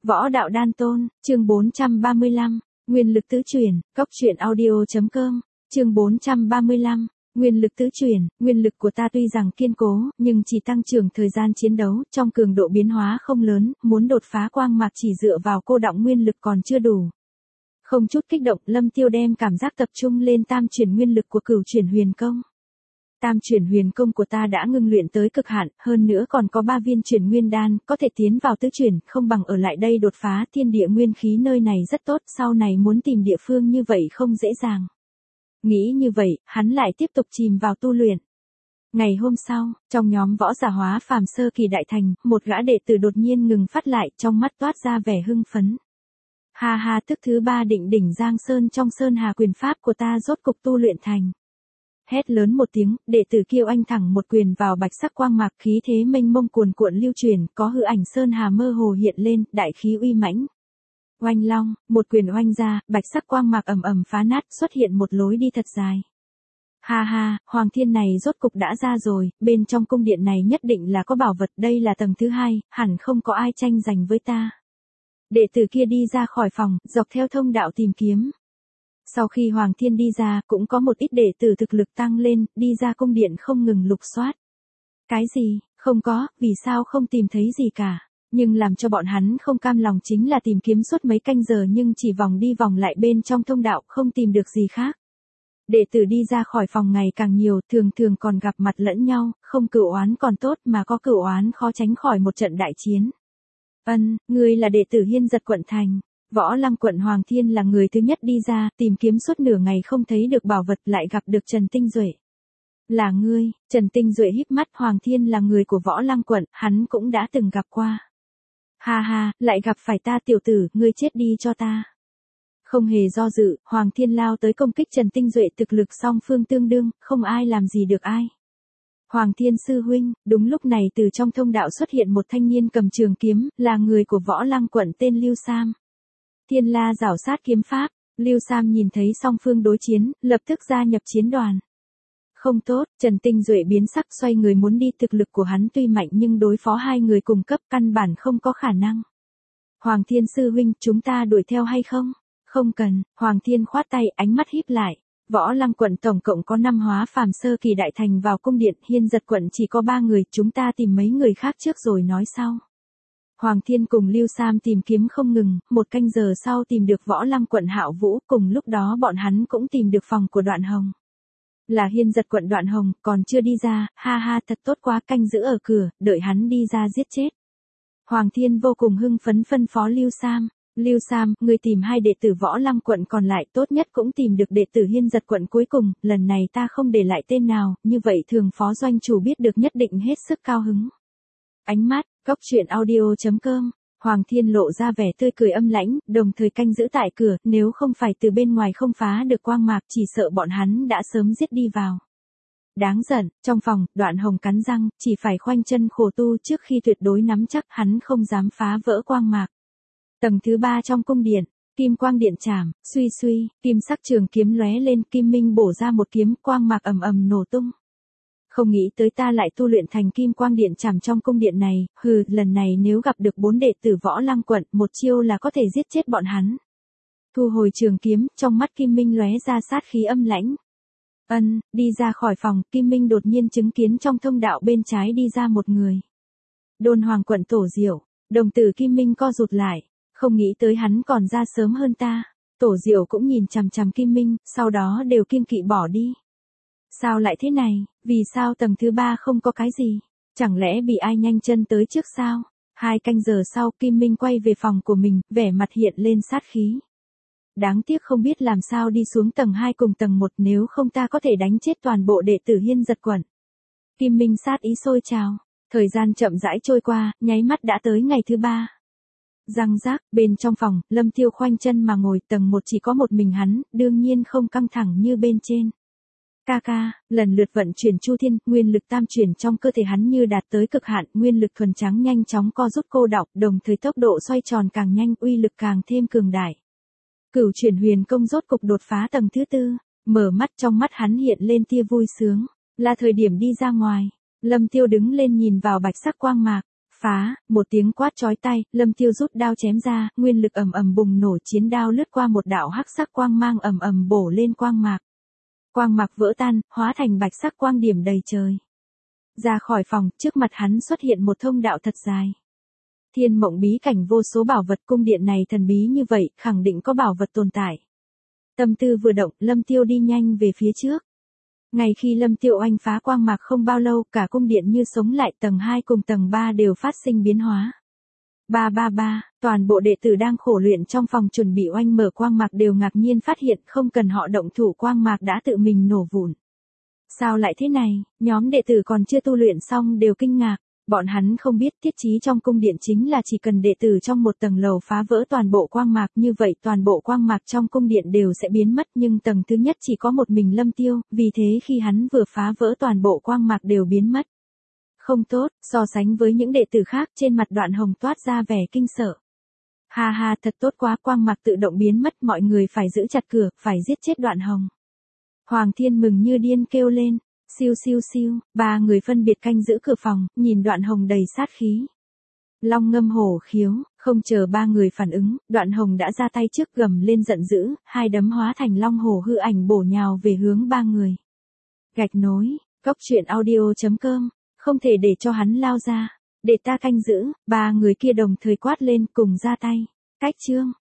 Võ đạo đan tôn, chương 435, nguyên lực tứ chuyển, cốc truyện audio.com, chương 435, nguyên lực tứ chuyển, nguyên lực của ta tuy rằng kiên cố, nhưng chỉ tăng trưởng thời gian chiến đấu, trong cường độ biến hóa không lớn, muốn đột phá quang mạc chỉ dựa vào cô đọng nguyên lực còn chưa đủ. Không chút kích động, Lâm Tiêu đem cảm giác tập trung lên tam chuyển nguyên lực của Cửu chuyển huyền công. Tam chuyển huyền công của ta đã ngưng luyện tới cực hạn, hơn nữa còn có 3 viên chuyển nguyên đan, có thể tiến vào tứ chuyển, không bằng ở lại đây đột phá. Thiên địa nguyên khí nơi này rất tốt, sau này muốn tìm địa phương như vậy không dễ dàng. Nghĩ như vậy, hắn lại tiếp tục chìm vào tu luyện. Ngày hôm sau, trong nhóm võ giả hóa phàm sơ kỳ đại thành, một gã đệ tử đột nhiên ngừng phát lại, trong mắt toát ra vẻ hưng phấn. Ha ha, tức thứ 3 định đỉnh Giang Sơn trong Sơn Hà quyền pháp của ta rốt cục tu luyện thành. Hét lớn một tiếng, đệ tử kia oanh thẳng một quyền vào bạch sắc quang mạc, khí thế mênh mông cuồn cuộn lưu truyền, có hư ảnh Sơn Hà mơ hồ hiện lên, đại khí uy mãnh. Oanh long, một quyền oanh ra, bạch sắc quang mạc ầm ầm phá nát, xuất hiện một lối đi thật dài. Ha ha, Hoàng Thiên này rốt cục đã ra rồi, bên trong cung điện này nhất định là có bảo vật, đây là tầng thứ 2, hẳn không có ai tranh giành với ta. Đệ tử kia đi ra khỏi phòng, dọc theo thông đạo tìm kiếm. Sau khi Hoàng Thiên đi ra, cũng có một ít đệ tử thực lực tăng lên, đi ra cung điện không ngừng lục soát. Cái gì, không có, vì sao không tìm thấy gì cả. Nhưng làm cho bọn hắn không cam lòng chính là tìm kiếm suốt mấy canh giờ nhưng chỉ vòng đi vòng lại bên trong thông đạo, không tìm được gì khác. Đệ tử đi ra khỏi phòng ngày càng nhiều, thường thường còn gặp mặt lẫn nhau, không cửu oán còn tốt mà có cửu oán khó tránh khỏi một trận đại chiến. Ngươi là đệ tử Hiên Giật quận thành. Võ Lăng quận Hoàng Thiên là người thứ nhất đi ra, tìm kiếm suốt nửa ngày không thấy được bảo vật, lại gặp được Trần Tinh Duệ. Là ngươi? Trần Tinh Duệ híp mắt. Hoàng Thiên là người của Võ Lăng quận, hắn cũng đã từng gặp qua. Ha ha, lại gặp phải ta tiểu tử, ngươi chết đi cho ta. Không hề do dự, Hoàng Thiên lao tới công kích Trần Tinh Duệ, thực lực song phương tương đương, không ai làm gì được ai. Hoàng Thiên sư huynh, đúng lúc này từ trong thông đạo xuất hiện một thanh niên cầm trường kiếm, là người của Võ Lăng quận tên Lưu Sam. Thiên La giảo sát kiếm pháp, Lưu Sam nhìn thấy song phương đối chiến, lập tức gia nhập chiến đoàn. Không tốt, Trần Tinh Duệ biến sắc xoay người muốn đi, thực lực của hắn tuy mạnh nhưng đối phó hai người cùng cấp căn bản không có khả năng. Hoàng Thiên sư huynh, chúng ta đuổi theo hay không? Không cần, Hoàng Thiên khoát tay, ánh mắt híp lại. Võ Lăng quận tổng cộng có 5 hóa phàm sơ kỳ đại thành vào cung điện, Hiên Giật quận chỉ có 3 người, chúng ta tìm mấy người khác trước rồi nói sau. Hoàng Thiên cùng Lưu Sam tìm kiếm không ngừng, một canh giờ sau tìm được Võ Lăng quận Hạo Vũ, cùng lúc đó bọn hắn cũng tìm được phòng của Đoạn Hồng. Là Hiên Giật quận Đoạn Hồng, còn chưa đi ra, ha ha, thật tốt quá, canh giữ ở cửa, đợi hắn đi ra giết chết. Hoàng Thiên vô cùng hưng phấn phân phó Lưu Sam. Lưu Sam, người tìm 2 đệ tử Võ Lăng quận còn lại, tốt nhất cũng tìm được đệ tử Hiên Giật quận cuối cùng, lần này ta không để lại tên nào, như vậy thường phó doanh chủ biết được nhất định hết sức cao hứng. Ánh mắt, cốc truyện audio.com, Hoàng Thiên lộ ra vẻ tươi cười âm lãnh, đồng thời canh giữ tại cửa, nếu không phải từ bên ngoài không phá được quang mạc chỉ sợ bọn hắn đã sớm giết đi vào. Đáng giận, trong phòng, Đoạn Hồng cắn răng, chỉ phải khoanh chân khổ tu trước khi tuyệt đối nắm chắc hắn không dám phá vỡ quang mạc. Tầng thứ 3 trong cung điện, kim quang điện chảm, suy suy, kim sắc trường kiếm lóe lên, kim minh bổ ra một kiếm, quang mạc ầm ầm nổ tung. Không nghĩ tới ta lại tu luyện thành kim quang điện chảm trong cung điện này, lần này nếu gặp được 4 đệ tử Võ Lăng quận, một chiêu là có thể giết chết bọn hắn. Thu hồi trường kiếm, trong mắt Kim Minh lóe ra sát khí âm lãnh. Đi ra khỏi phòng, Kim Minh đột nhiên chứng kiến trong thông đạo bên trái đi ra một người. Đôn Hoàng quận Tổ Diệu, đồng tử Kim Minh co rụt lại, không nghĩ tới hắn còn ra sớm hơn ta. Tổ Diệu cũng nhìn chằm chằm Kim Minh, sau đó đều kiêng kỵ bỏ đi. Sao lại thế này, vì sao tầng thứ 3 không có cái gì, chẳng lẽ bị ai nhanh chân tới trước sao? 2 canh giờ sau, Kim Minh quay về phòng của mình, vẻ mặt hiện lên sát khí. Đáng tiếc không biết làm sao đi xuống tầng 2 cùng tầng 1, nếu không ta có thể đánh chết toàn bộ đệ tử Hiên Giật quận. Kim Minh sát ý sôi trào, thời gian chậm rãi trôi qua, nháy mắt đã tới ngày thứ 3. Răng rác, bên trong phòng, Lâm Tiêu khoanh chân mà ngồi, tầng 1 chỉ có một mình hắn, đương nhiên không căng thẳng như bên trên. Ca, lần lượt vận chuyển Chu Thiên, nguyên lực tam chuyển trong cơ thể hắn như đạt tới cực hạn, nguyên lực thuần trắng nhanh chóng co rút cô đọng, đồng thời tốc độ xoay tròn càng nhanh, uy lực càng thêm cường đại. Cửu chuyển huyền công rốt cục đột phá tầng thứ 4, mở mắt, trong mắt hắn hiện lên tia vui sướng, là thời điểm đi ra ngoài. Lâm Tiêu đứng lên nhìn vào bạch sắc quang mạc, Phá, một tiếng quát chói tai, Lâm Tiêu rút đao chém ra, nguyên lực ầm ầm bùng nổ, chiến đao lướt qua một đạo hắc sắc quang mang ầm ầm bổ lên quang mạc. Quang mạc vỡ tan, hóa thành bạch sắc quang điểm đầy trời. Ra khỏi phòng, trước mặt hắn xuất hiện một thông đạo thật dài. Thiên Mộng bí cảnh vô số bảo vật, cung điện này thần bí như vậy, khẳng định có bảo vật tồn tại. Tâm tư vừa động, Lâm Tiêu đi nhanh về phía trước. Ngay khi Lâm Tiêu oanh phá quang mạc không bao lâu, cả cung điện như sống lại, tầng 2 cùng tầng 3 đều phát sinh biến hóa. Toàn bộ đệ tử đang khổ luyện trong phòng chuẩn bị oanh mở quang mạc đều ngạc nhiên phát hiện không cần họ động thủ quang mạc đã tự mình nổ vụn. Sao lại thế này, nhóm đệ tử còn chưa tu luyện xong đều kinh ngạc. Bọn hắn không biết thiết chí trong cung điện chính là chỉ cần đệ tử trong một tầng lầu phá vỡ toàn bộ quang mạc, như vậy toàn bộ quang mạc trong cung điện đều sẽ biến mất, nhưng tầng thứ nhất chỉ có một mình Lâm Tiêu, vì thế khi hắn vừa phá vỡ toàn bộ quang mạc đều biến mất. Không tốt, so sánh với những đệ tử khác, trên mặt Đoạn Hồng toát ra vẻ kinh sợ. Ha ha, thật tốt quá, quang mạc tự động biến mất, mọi người phải giữ chặt cửa, phải giết chết Đoạn Hồng. Hoàng Thiên mừng như điên kêu lên. Siêu siêu siêu, 3 người phân biệt canh giữ cửa phòng, nhìn Đoạn Hồng đầy sát khí. Long ngâm hổ khiếu, không chờ 3 người phản ứng, Đoạn Hồng đã ra tay trước gầm lên giận dữ, 2 đấm hóa thành long hổ hư ảnh bổ nhào về hướng 3 người. Gạch nối, goctruyện.audio.com, không thể để cho hắn lao ra, để ta canh giữ, 3 người kia đồng thời quát lên cùng ra tay. Cách chương.